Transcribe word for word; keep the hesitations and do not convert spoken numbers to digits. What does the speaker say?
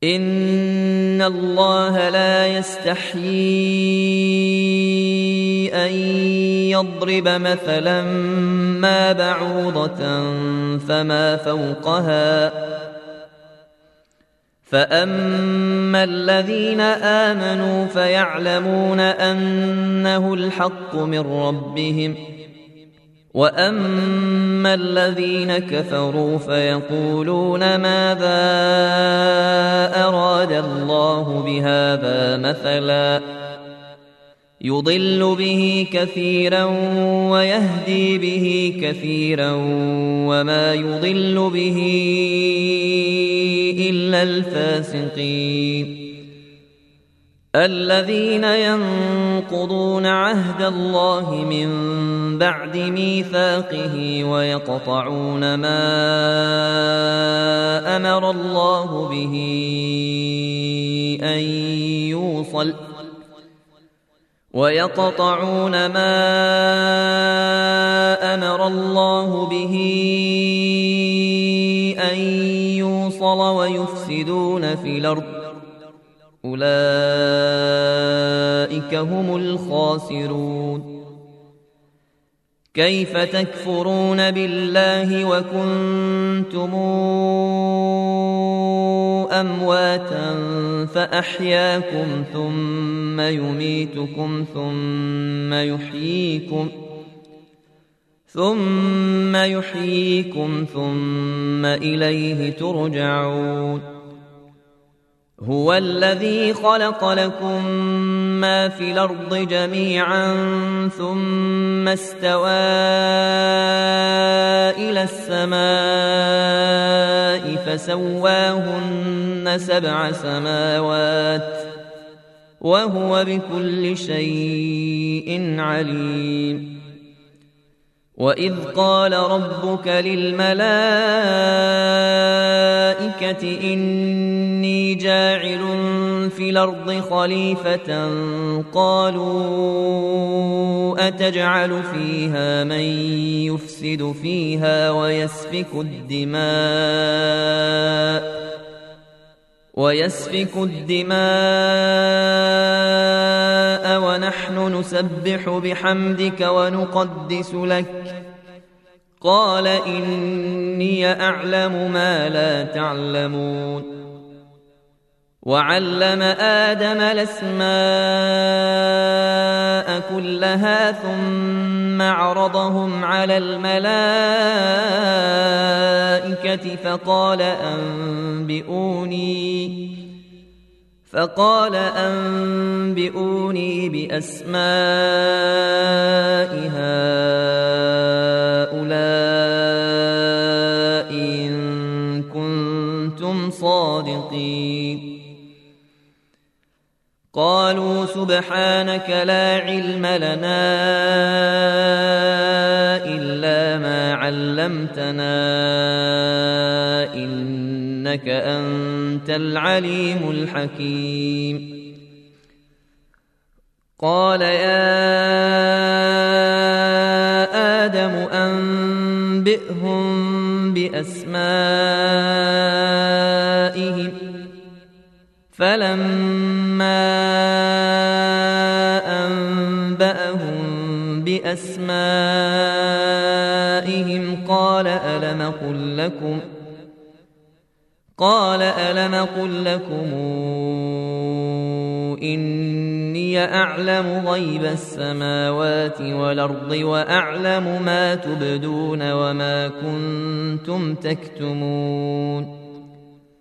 إن الله لا يستحيي أن يضرب مثلا ما بعوضة فما فوقها فأما الذين آمنوا فيعلمون أنه الحق من ربهم وأما الذين كفروا فيقولون ماذا أراد الله بهذا مثلا يضل به كثيرا ويهدي به كثيرا وما يضل به إلا الفاسقين الذين ينقضون عهد الله من بعد ميثاقه ويقطعون ما أمر الله به أن يوصل ويقطعون ما أمر الله به أن يوصل ويفسدون في الأرض أولئك هم الخاسرون كيف تكفرون بالله وكنتم أمواتا فأحياكم ثم يميتكم ثم يحييكم ثم يحييكم ثم إليه ترجعون هو الذي خلق لكم ما في الأرض جميعا ثم استوى إلى السماء فسواهن سبع سماوات وهو بكل شيء عليم وإذ قال ربك للملائكة إني جاعل في الأرض خليفة قالوا أتجعل فيها من يفسد فيها ويسفك الدماء ويسفك الدماء ونحن نسبح بحمدك ونقدس لك قال إني أعلم ما لا تعلمون وعلم آدم الأسماء كلها ثم عرضهم على الملائكة فقال أنبئوني فقال أنبئوني بأسماء هؤلاء إن كنتم صادقين قالوا سبحانك لا علم لنا إلا ما علمتنا إنك أنت العليم الحكيم قال يا آدم أنبئهم بأسمائهم فلما أنبأهم بأسمائهم قال ألم قل لكم قال ألم قل لكم إني أعلم غيب السماوات والأرض وأعلم ما تبدون وما كنتم تكتمون